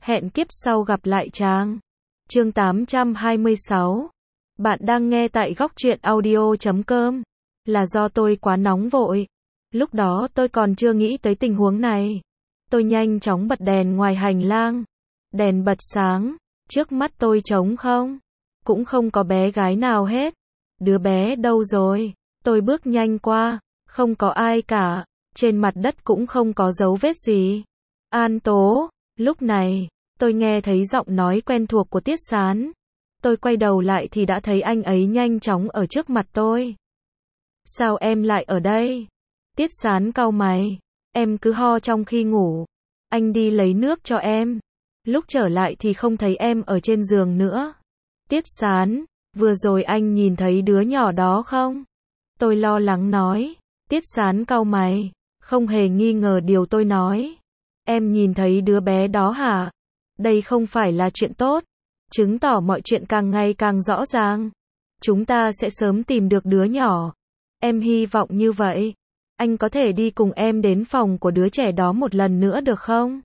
Hẹn kiếp sau gặp lại chàng. Chương 826. Bạn đang nghe tại góc truyện audio.com. Là do tôi quá nóng vội. Lúc đó tôi còn chưa nghĩ tới tình huống này. Tôi nhanh chóng bật đèn ngoài hành lang. Đèn bật sáng. Trước mắt tôi trống không. Cũng không có bé gái nào hết. Đứa bé đâu rồi? Tôi bước nhanh qua. Không có ai cả. Trên mặt đất cũng không có dấu vết gì. An Tố. Lúc này, tôi nghe thấy giọng nói quen thuộc của Tiết Sán. Tôi quay đầu lại thì đã thấy anh ấy nhanh chóng ở trước mặt tôi. Sao em lại ở đây? Tiết Sán cau mày. Em cứ ho trong khi ngủ. Anh đi lấy nước cho em. Lúc trở lại thì không thấy em ở trên giường nữa. Tiết Sán, vừa rồi anh nhìn thấy đứa nhỏ đó không? Tôi lo lắng nói. Tiết Sán cau mày, không hề nghi ngờ điều tôi nói. Em nhìn thấy đứa bé đó hả? Đây không phải là chuyện tốt. Chứng tỏ mọi chuyện càng ngày càng rõ ràng. Chúng ta sẽ sớm tìm được đứa nhỏ. Em hy vọng như vậy. Anh có thể đi cùng em đến phòng của đứa trẻ đó một lần nữa được không?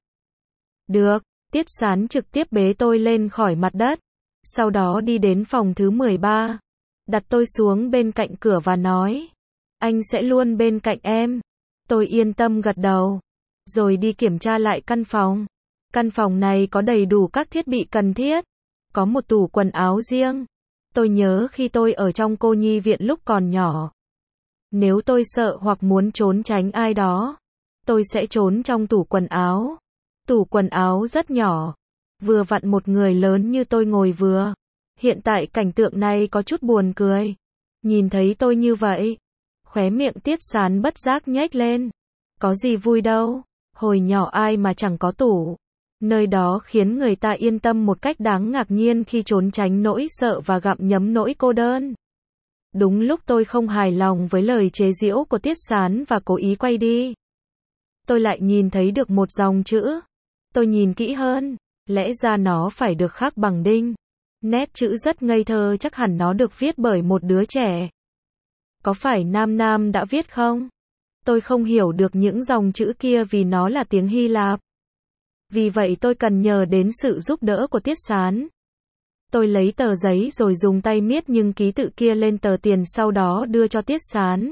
Được. Tiết Sán trực tiếp bế tôi lên khỏi mặt đất. Sau đó đi đến phòng thứ 13. Đặt tôi xuống bên cạnh cửa và nói. Anh sẽ luôn bên cạnh em. Tôi yên tâm gật đầu. Rồi đi kiểm tra lại căn phòng. Căn phòng này có đầy đủ các thiết bị cần thiết. Có một tủ quần áo riêng. Tôi nhớ khi tôi ở trong cô nhi viện lúc còn nhỏ. Nếu tôi sợ hoặc muốn trốn tránh ai đó, tôi sẽ trốn trong tủ quần áo. Tủ quần áo rất nhỏ. Vừa vặn một người lớn như tôi ngồi vừa. Hiện tại cảnh tượng này có chút buồn cười. Nhìn thấy tôi như vậy, khóe miệng Tiết Sán bất giác nhếch lên. Có gì vui đâu. Hồi nhỏ ai mà chẳng có tủ. Nơi đó khiến người ta yên tâm một cách đáng ngạc nhiên khi trốn tránh nỗi sợ và gặm nhấm nỗi cô đơn. Đúng lúc tôi không hài lòng với lời chế giễu của Tiết Sán và cố ý quay đi, tôi lại nhìn thấy được một dòng chữ. Tôi nhìn kỹ hơn, lẽ ra nó phải được khắc bằng đinh. Nét chữ rất ngây thơ, chắc hẳn nó được viết bởi một đứa trẻ. Có phải Nam Nam đã viết không? Tôi không hiểu được những dòng chữ kia vì nó là tiếng Hy Lạp. Vì vậy tôi cần nhờ đến sự giúp đỡ của Tiết Sán. Tôi lấy tờ giấy rồi dùng tay miết những ký tự kia lên tờ tiền, sau đó đưa cho Tiết Sán.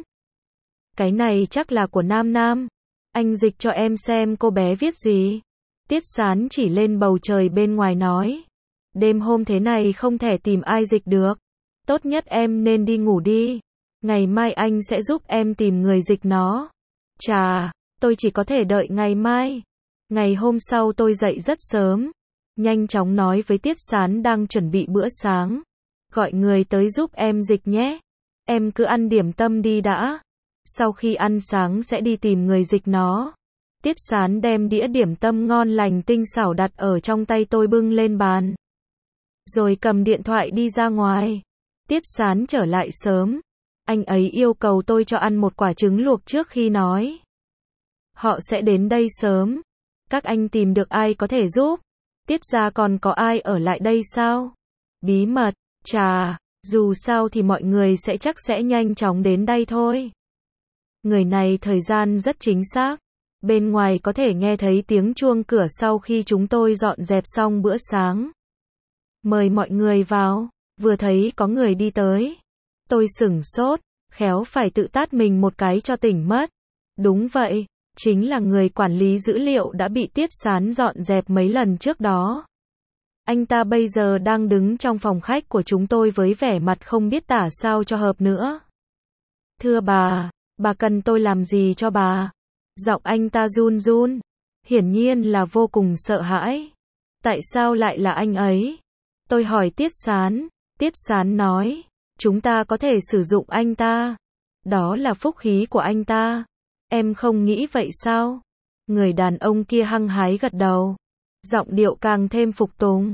Cái này chắc là của Nam Nam. Anh dịch cho em xem cô bé viết gì. Tiết Sán chỉ lên bầu trời bên ngoài nói. Đêm hôm thế này không thể tìm ai dịch được. Tốt nhất em nên đi ngủ đi. Ngày mai anh sẽ giúp em tìm người dịch nó. Chà, tôi chỉ có thể đợi ngày mai. Ngày hôm sau tôi dậy rất sớm. Nhanh chóng nói với Tiết Sán đang chuẩn bị bữa sáng. Gọi người tới giúp em dịch nhé. Em cứ ăn điểm tâm đi đã. Sau khi ăn sáng sẽ đi tìm người dịch nó. Tiết Sán đem đĩa điểm tâm ngon lành tinh xảo đặt ở trong tay tôi, bưng lên bàn. Rồi cầm điện thoại đi ra ngoài. Tiết Sán trở lại sớm. Anh ấy yêu cầu tôi cho ăn một quả trứng luộc trước khi nói. Họ sẽ đến đây sớm. Các anh tìm được ai có thể giúp? Tiết ra còn có ai ở lại đây sao? Bí mật, chà, dù sao thì mọi người chắc sẽ nhanh chóng đến đây thôi. Người này thời gian rất chính xác. Bên ngoài có thể nghe thấy tiếng chuông cửa sau khi chúng tôi dọn dẹp xong bữa sáng. Mời mọi người vào. Vừa thấy có người đi tới, tôi sửng sốt, khéo phải tự tát mình một cái cho tỉnh mất. Đúng vậy, chính là người quản lý dữ liệu đã bị Tiết Sán dọn dẹp mấy lần trước đó. Anh ta bây giờ đang đứng trong phòng khách của chúng tôi với vẻ mặt không biết tả sao cho hợp nữa. Thưa bà cần tôi làm gì cho bà? Giọng anh ta run run, hiển nhiên là vô cùng sợ hãi. Tại sao lại là anh ấy? Tôi hỏi Tiết Sán. Tiết Sán nói, chúng ta có thể sử dụng anh ta. Đó là phúc khí của anh ta. Em không nghĩ vậy sao? Người đàn ông kia hăng hái gật đầu. Giọng điệu càng thêm phục tùng.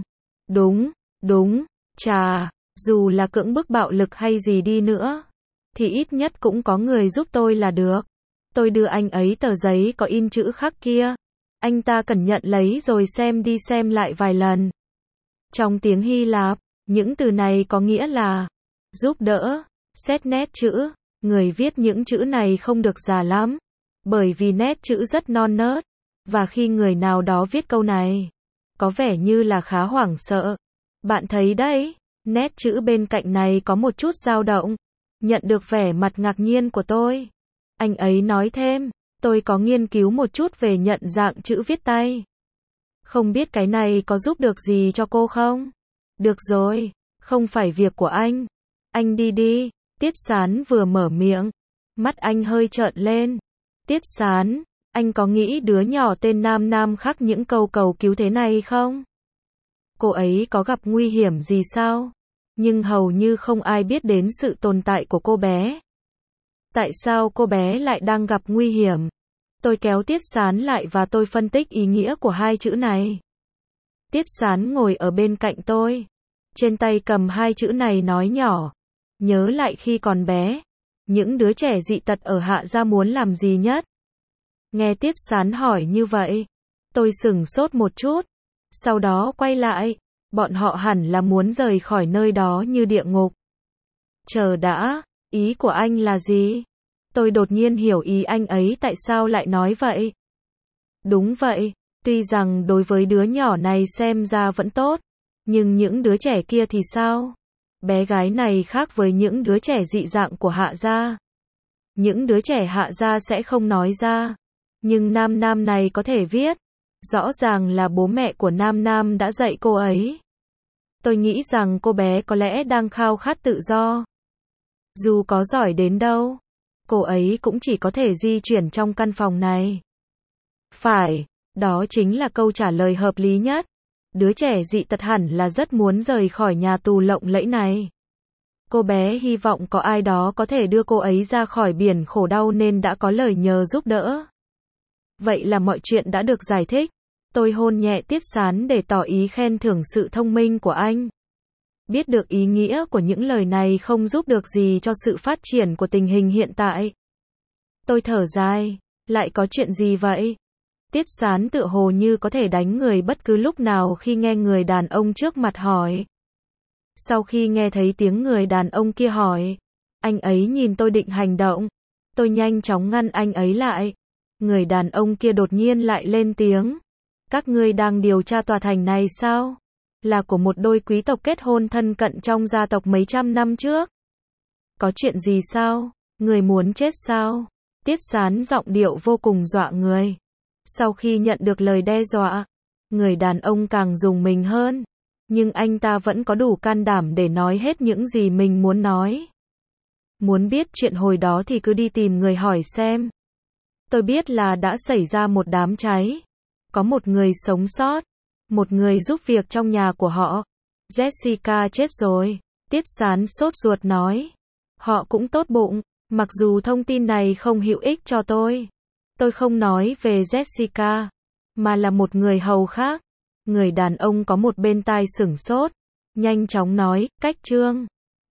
Đúng, chà, dù là cưỡng bức bạo lực hay gì đi nữa, thì ít nhất cũng có người giúp tôi là được. Tôi đưa anh ấy tờ giấy có in chữ khắc kia. Anh ta cẩn nhận lấy rồi xem đi xem lại vài lần. Trong tiếng Hy Lạp, những từ này có nghĩa là giúp đỡ. Xét nét chữ, người viết những chữ này không được già lắm, bởi vì nét chữ rất non nớt. Và khi người nào đó viết câu này, có vẻ như là khá hoảng sợ. Bạn thấy đấy, nét chữ bên cạnh này có một chút dao động. Nhận được vẻ mặt ngạc nhiên của tôi. Anh ấy nói thêm, tôi có nghiên cứu một chút về nhận dạng chữ viết tay. Không biết cái này có giúp được gì cho cô không? Được rồi, không phải việc của anh. Anh đi đi. Tiết Sán vừa mở miệng, mắt anh hơi trợn lên. Tiết Sán, anh có nghĩ đứa nhỏ tên Nam Nam khắc những câu cầu cứu thế này không? Cô ấy có gặp nguy hiểm gì sao? Nhưng hầu như không ai biết đến sự tồn tại của cô bé. Tại sao cô bé lại đang gặp nguy hiểm? Tôi kéo Tiết Sán lại và tôi phân tích ý nghĩa của hai chữ này. Tiết Sán ngồi ở bên cạnh tôi. Trên tay cầm hai chữ này nói nhỏ. Nhớ lại khi còn bé. Những đứa trẻ dị tật ở Hạ Gia muốn làm gì nhất? Nghe Tiết Sán hỏi như vậy. Tôi sửng sốt một chút. Sau đó quay lại. Bọn họ hẳn là muốn rời khỏi nơi đó như địa ngục. Chờ đã, ý của anh là gì? Tôi đột nhiên hiểu ý anh ấy tại sao lại nói vậy. Đúng vậy, tuy rằng đối với đứa nhỏ này xem ra vẫn tốt, nhưng những đứa trẻ kia thì sao? Bé gái này khác với những đứa trẻ dị dạng của Hạ Gia. Những đứa trẻ Hạ Gia sẽ không nói ra, nhưng Nam Nam này có thể viết. Rõ ràng là bố mẹ của Nam Nam đã dạy cô ấy. Tôi nghĩ rằng cô bé có lẽ đang khao khát tự do. Dù có giỏi đến đâu, cô ấy cũng chỉ có thể di chuyển trong căn phòng này. Phải, đó chính là câu trả lời hợp lý nhất. Đứa trẻ dị tật hẳn là rất muốn rời khỏi nhà tù lộng lẫy này. Cô bé hy vọng có ai đó có thể đưa cô ấy ra khỏi biển khổ đau nên đã có lời nhờ giúp đỡ. Vậy là mọi chuyện đã được giải thích. Tôi hôn nhẹ Tiết Sán để tỏ ý khen thưởng sự thông minh của anh. Biết được ý nghĩa của những lời này không giúp được gì cho sự phát triển của tình hình hiện tại. Tôi thở dài, lại có chuyện gì vậy? Tiết Sán tựa hồ như có thể đánh người bất cứ lúc nào khi nghe người đàn ông trước mặt hỏi. Sau khi nghe thấy tiếng người đàn ông kia hỏi, anh ấy nhìn tôi định hành động. Tôi nhanh chóng ngăn anh ấy lại. Người đàn ông kia đột nhiên lại lên tiếng. Các ngươi đang điều tra tòa thành này sao? Là của một đôi quý tộc kết hôn thân cận trong gia tộc mấy trăm năm trước. Có chuyện gì sao? Người muốn chết sao? Tiết Sán giọng điệu vô cùng dọa người. Sau khi nhận được lời đe dọa, người đàn ông càng rùng mình hơn. Nhưng anh ta vẫn có đủ can đảm để nói hết những gì mình muốn nói. Muốn biết chuyện hồi đó thì cứ đi tìm người hỏi xem. Tôi biết là đã xảy ra một đám cháy. Có một người sống sót. Một người giúp việc trong nhà của họ. Jessica chết rồi. Tiết Sán sốt ruột nói. Họ cũng tốt bụng. Mặc dù thông tin này không hữu ích cho tôi. Tôi không nói về Jessica. Mà là một người hầu khác. Người đàn ông có một bên tai sửng sốt. Nhanh chóng nói, cách Trương.